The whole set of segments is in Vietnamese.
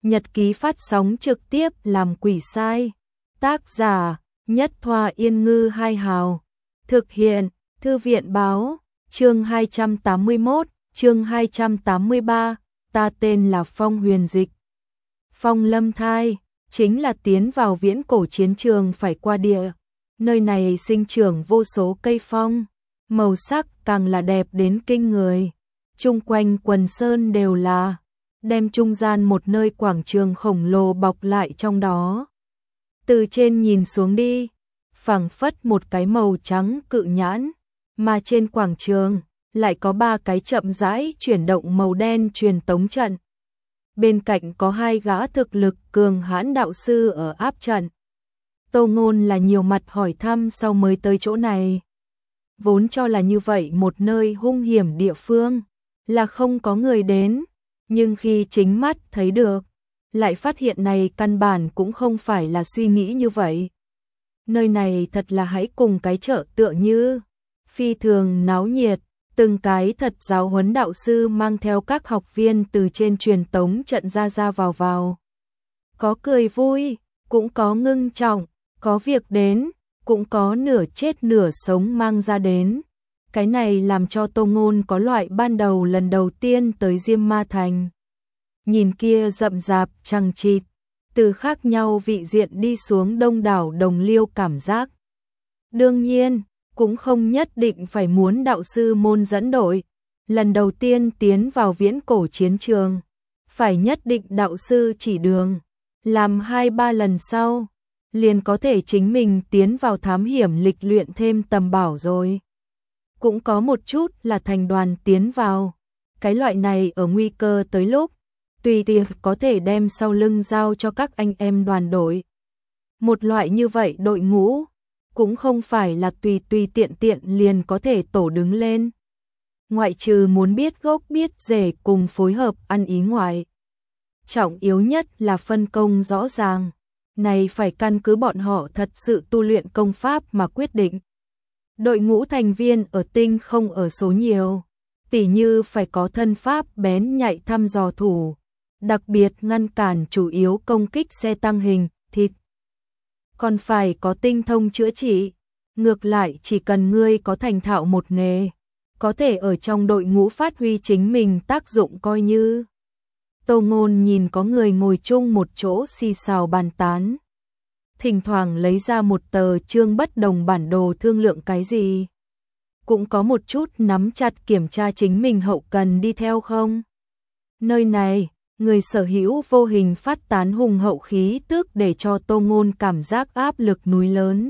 Nhật ký phát sóng trực tiếp làm quỷ sai. Tác giả Nhất Thoa Yên Ngư Hai Hào. Thực hiện Thư viện Báo. Chương 281, chương 283. Ta tên là Phong Huyền Dịch. Phong Lâm Thai chính là tiến vào viễn cổ chiến trường phải qua địa. Nơi này sinh trưởng vô số cây phong, màu sắc càng là đẹp đến kinh người. Chung quanh quần sơn đều là, đem trung gian một nơi quảng trường khổng lồ bọc lại trong đó. Từ trên nhìn xuống đi, phảng phất một cái màu trắng cự nhãn, mà trên quảng trường lại có 3 cái chậm rãi chuyển động màu đen truyền tống trận. Bên cạnh có 2 gã thực lực cường hãn đạo sư ở áp trận. Tô Ngôn là nhiều mặt hỏi thăm sau mới tới chỗ này. Vốn cho là như vậy một nơi hung hiểm địa phương, là không có người đến, nhưng khi chính mắt thấy được, lại phát hiện này căn bản cũng không phải là suy nghĩ như vậy. Nơi này thật là hãy cùng cái chợ tựa như, phi thường náo nhiệt, từng cái thật giáo huấn đạo sư mang theo các học viên từ trên truyền tống trận ra vào. Có cười vui, cũng có ngưng trọng, có việc đến, cũng có nửa chết nửa sống mang ra đến. Cái này làm cho Tô Ngôn có loại ban đầu lần đầu tiên tới Diêm Ma Thành. Nhìn kia rậm rạp chằng chịt, từ khác nhau vị diện đi xuống đông đảo đồng liêu cảm giác. Đương nhiên, cũng không nhất định phải muốn đạo sư môn dẫn đội. Lần đầu tiên tiến vào viễn cổ chiến trường, phải nhất định đạo sư chỉ đường. Làm 2-3 lần sau, liền có thể chính mình tiến vào thám hiểm lịch luyện thêm tầm bảo rồi. Cũng có một chút là thành đoàn tiến vào. Cái loại này ở nguy cơ tới lúc, tùy tiện có thể đem sau lưng giao cho các anh em đoàn đội. Một loại như vậy đội ngũ, cũng không phải là tùy tiện liền có thể tổ đứng lên. Ngoại trừ muốn biết gốc biết rễ cùng phối hợp ăn ý ngoại. Trọng yếu nhất là phân công rõ ràng. Này phải căn cứ bọn họ thật sự tu luyện công pháp mà quyết định. Đội ngũ thành viên ở tinh không ở số nhiều, tỉ như phải có thân pháp bén nhạy thăm dò thủ, đặc biệt ngăn cản chủ yếu công kích xe tăng hình, thịt. Còn phải có tinh thông chữa trị, ngược lại chỉ cần ngươi có thành thạo một nghề, có thể ở trong đội ngũ phát huy chính mình tác dụng coi như. Tô Ngôn nhìn có người ngồi chung một chỗ xì xào bàn tán. Thỉnh thoảng lấy ra một tờ chương bất đồng bản đồ thương lượng cái gì. Cũng có một chút nắm chặt kiểm tra chính mình hậu cần đi theo không. Nơi này, người sở hữu vô hình phát tán hùng hậu khí tức để cho Tô Ngôn cảm giác áp lực núi lớn.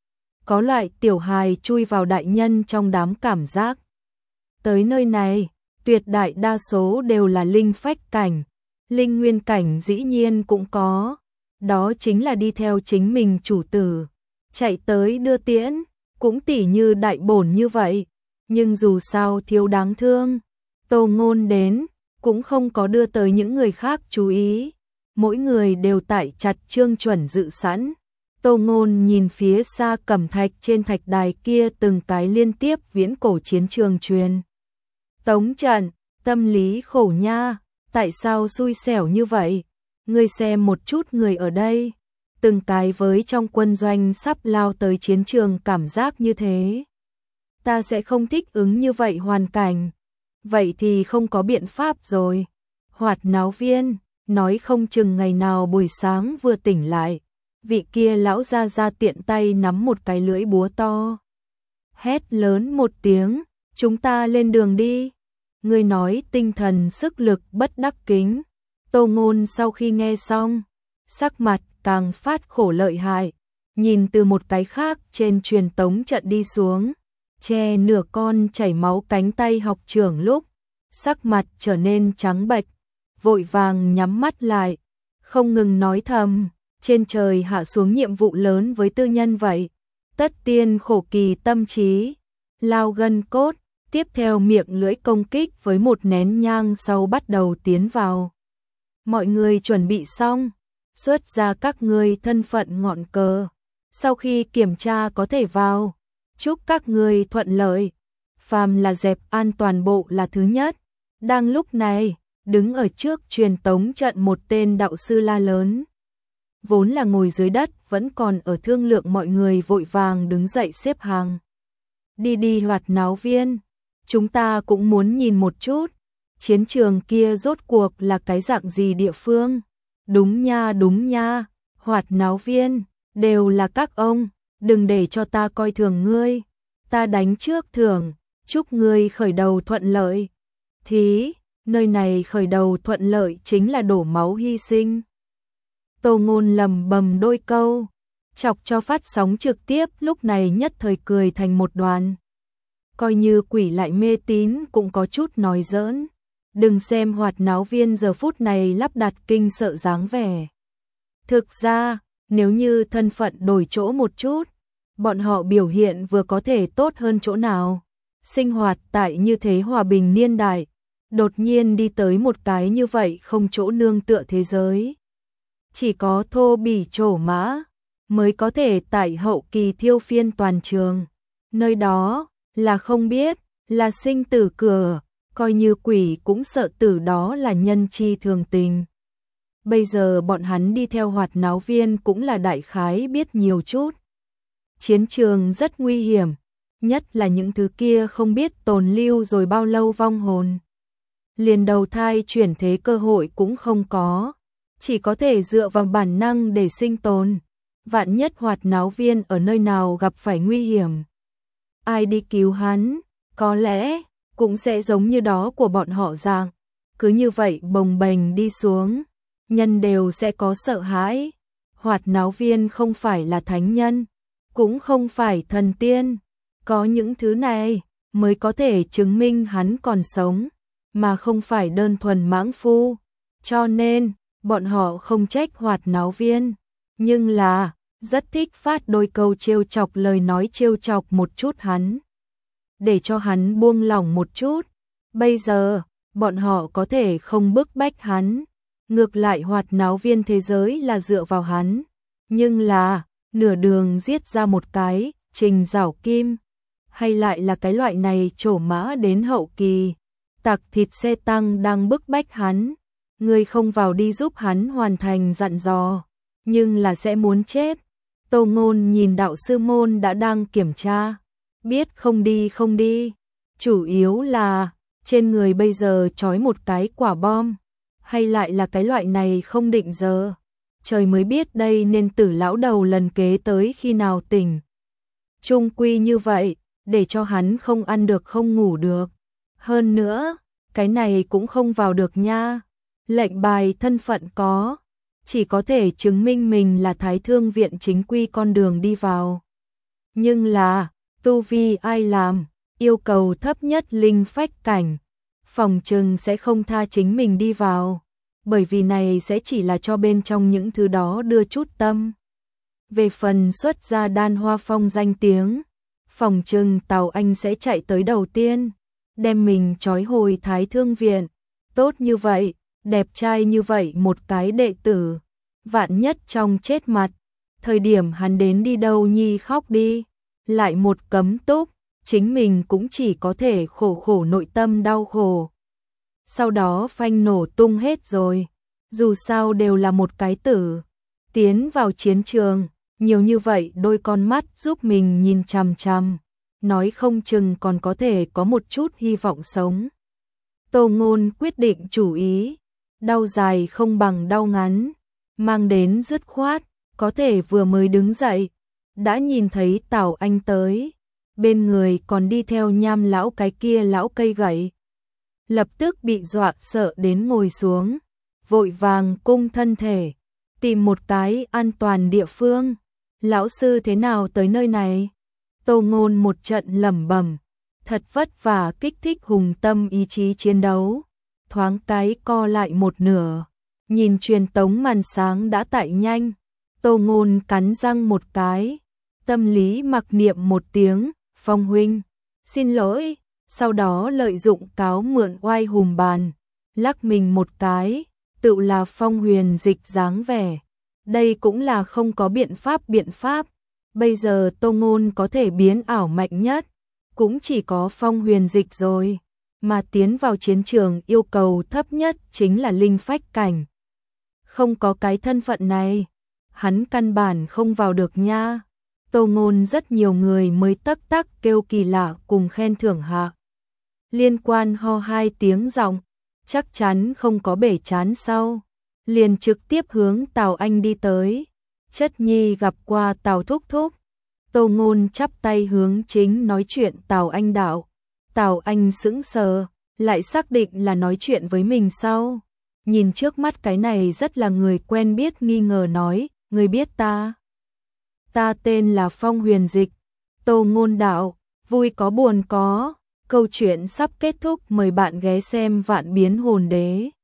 Có loại tiểu hài chui vào đại nhân trong đám cảm giác. Tới nơi này, tuyệt đại đa số đều là linh phách cảnh, linh nguyên cảnh dĩ nhiên cũng có. Đó chính là đi theo chính mình chủ tử, chạy tới đưa tiễn, cũng tỉ như đại bổn như vậy. Nhưng dù sao thiếu đáng thương, Tô Ngôn đến, cũng không có đưa tới những người khác chú ý. Mỗi người đều tại chặt chương chuẩn dự sẵn. Tô Ngôn nhìn phía xa cẩm thạch trên thạch đài kia từng cái liên tiếp viễn cổ chiến trường truyền tống trận, tâm lý khổ nha, tại sao xui xẻo như vậy? Ngươi xem một chút người ở đây, từng cái với trong quân doanh sắp lao tới chiến trường cảm giác như thế. Ta sẽ không thích ứng như vậy hoàn cảnh. Vậy thì không có biện pháp rồi. Hoạt náo viên, nói không chừng ngày nào buổi sáng vừa tỉnh lại, vị kia lão ra tiện tay nắm một cái lưỡi búa to. Hét lớn một tiếng, chúng ta lên đường đi. Ngươi nói tinh thần sức lực bất đắc kính. Tô Ngôn sau khi nghe xong, sắc mặt càng phát khổ lợi hại, nhìn từ một cái khác trên truyền tống trận đi xuống, che nửa con chảy máu cánh tay học trưởng lúc, sắc mặt trở nên trắng bệch, vội vàng nhắm mắt lại, không ngừng nói thầm, trên trời hạ xuống nhiệm vụ lớn với tư nhân vậy, tất tiên khổ kỳ tâm trí, lao gân cốt, tiếp theo miệng lưỡi công kích với một nén nhang sau bắt đầu tiến vào. Mọi người chuẩn bị xong, xuất ra các ngươi thân phận ngọn cờ. Sau khi kiểm tra có thể vào, chúc các ngươi thuận lợi. Phàm là dẹp an toàn bộ là thứ nhất. Đang lúc này, đứng ở trước truyền tống trận một tên đạo sư la lớn. Vốn là ngồi dưới đất, vẫn còn ở thương lượng mọi người vội vàng đứng dậy xếp hàng. Đi đi Hoạt Náo Viên, chúng ta cũng muốn nhìn một chút, chiến trường kia rốt cuộc là cái dạng gì địa phương. Đúng nha, Hoạt Náo Viên, đều là các ông, đừng để cho ta coi thường ngươi, ta đánh trước thưởng, chúc ngươi khởi đầu thuận lợi. Thí, nơi này khởi đầu thuận lợi chính là đổ máu hy sinh. Tô Ngôn lầm bầm đôi câu, chọc cho phát sóng trực tiếp lúc này nhất thời cười thành một đoàn. Coi như quỷ lại mê tín cũng có chút nói giỡn. Đừng xem Hoạt Náo Viên giờ phút này lắp đặt kinh sợ dáng vẻ. Thực ra, nếu như thân phận đổi chỗ một chút, bọn họ biểu hiện vừa có thể tốt hơn chỗ nào. Sinh hoạt tại như thế hòa bình niên đại, đột nhiên đi tới một cái như vậy không chỗ nương tựa thế giới. Chỉ có thô bỉ trổ mã mới có thể tại hậu kỳ thiêu phiên toàn trường. Nơi đó là không biết, là sinh tử cửa, coi như quỷ cũng sợ tử, đó là nhân chi thường tình. Bây giờ bọn hắn đi theo Hoạt Náo Viên cũng là đại khái biết nhiều chút. Chiến trường rất nguy hiểm, nhất là những thứ kia không biết tồn lưu rồi bao lâu vong hồn. Liền đầu thai chuyển thế cơ hội cũng không có, chỉ có thể dựa vào bản năng để sinh tồn. Vạn nhất Hoạt Náo Viên ở nơi nào gặp phải nguy hiểm, ai đi cứu hắn, có lẽ cũng sẽ giống như đó của bọn họ dạng, cứ như vậy bồng bềnh đi xuống, nhân đều sẽ có sợ hãi. Hoạt Náo Viên không phải là thánh nhân, cũng không phải thần tiên, có những thứ này mới có thể chứng minh hắn còn sống, mà không phải đơn thuần mãng phu. Cho nên, bọn họ không trách Hoạt Náo Viên, nhưng là rất thích phát đôi câu trêu chọc, lời nói trêu chọc một chút hắn, để cho hắn buông lỏng một chút. Bây giờ, bọn họ có thể không bức bách hắn, ngược lại Hoạt Náo Viên thế giới là dựa vào hắn, nhưng là nửa đường giết ra một cái Trình Giảo Kim, hay lại là cái loại này trổ mã đến hậu kỳ, tặc thịt xe tăng đang bức bách hắn, người không vào đi giúp hắn hoàn thành dặn dò, nhưng là sẽ muốn chết. Tô Ngôn nhìn đạo sư môn đã đang kiểm tra, biết không đi, chủ yếu là trên người bây giờ trói một cái quả bom, hay lại là cái loại này không định giờ, trời mới biết đây nên Tử lão đầu lần kế tới khi nào tỉnh. Trung quy như vậy, để cho hắn không ăn được không ngủ được. Hơn nữa, cái này cũng không vào được nha. Lệnh bài thân phận có, chỉ có thể chứng minh mình là Thái Thương viện chính quy con đường đi vào. Nhưng là, tu vi ai làm, yêu cầu thấp nhất linh phách cảnh, phòng trừng sẽ không tha chính mình đi vào, bởi vì này sẽ chỉ là cho bên trong những thứ đó đưa chút tâm. Về phần xuất ra Đan Hoa Phong danh tiếng, phòng trừng Tào Anh sẽ chạy tới đầu tiên, đem mình trói hồi Thái Thương viện. Tốt như vậy, đẹp trai như vậy một cái đệ tử, vạn nhất trong chết mặt, thời điểm hắn đến đi đâu nhi khóc đi, lại một cấm túc, chính mình cũng chỉ có thể khổ nội tâm đau khổ. Sau đó phanh nổ tung hết rồi, dù sao đều là một cái tử, tiến vào chiến trường, nhiều như vậy đôi con mắt giúp mình nhìn chằm chằm, nói không chừng còn có thể có một chút hy vọng sống. Tô Ngôn quyết định chủ ý, đau dài không bằng đau ngắn, mang đến dứt khoát, có thể vừa mới đứng dậy, đã nhìn thấy Tào Anh tới, bên người còn đi theo Nham lão cái kia lão cây gậy. Lập tức bị dọa sợ đến ngồi xuống, vội vàng cung thân thể, tìm một cái an toàn địa phương. Lão sư thế nào tới nơi này? Tô Ngôn một trận lẩm bẩm, thật vất vả kích thích hùng tâm ý chí chiến đấu, thoáng cái co lại một nửa, nhìn truyền tống màn sáng đã tải nhanh, Tô Ngôn cắn răng một cái, tâm lý mặc niệm một tiếng, Phong huynh, xin lỗi, sau đó lợi dụng cáo mượn oai hùng bàn, lắc mình một cái, tự là Phong Huyền Dịch dáng vẻ. Đây cũng là không có biện pháp, bây giờ Tô Ngôn có thể biến ảo mạnh nhất, cũng chỉ có Phong Huyền Dịch rồi, mà tiến vào chiến trường yêu cầu thấp nhất chính là linh phách cảnh. Không có cái thân phận này, hắn căn bản không vào được nha. Tô Ngôn rất nhiều người mới tắc tắc kêu kỳ lạ cùng khen thưởng hạ. Liên Quan ho hai tiếng giọng, chắc chắn không có bể chán sau, liền trực tiếp hướng Tào Anh đi tới. Chất nhi gặp qua Tào thúc thúc. Tô Ngôn chắp tay hướng chính nói chuyện Tào Anh đạo. Tào Anh sững sờ, lại xác định là nói chuyện với mình sau. Nhìn trước mắt cái này rất là người quen biết, nghi ngờ nói, người biết ta? Ta tên là Phong Huyền Dịch. Tô Ngôn đạo, vui có buồn có. Câu chuyện sắp kết thúc, mời bạn ghé xem Vạn Biến Hồn Đế.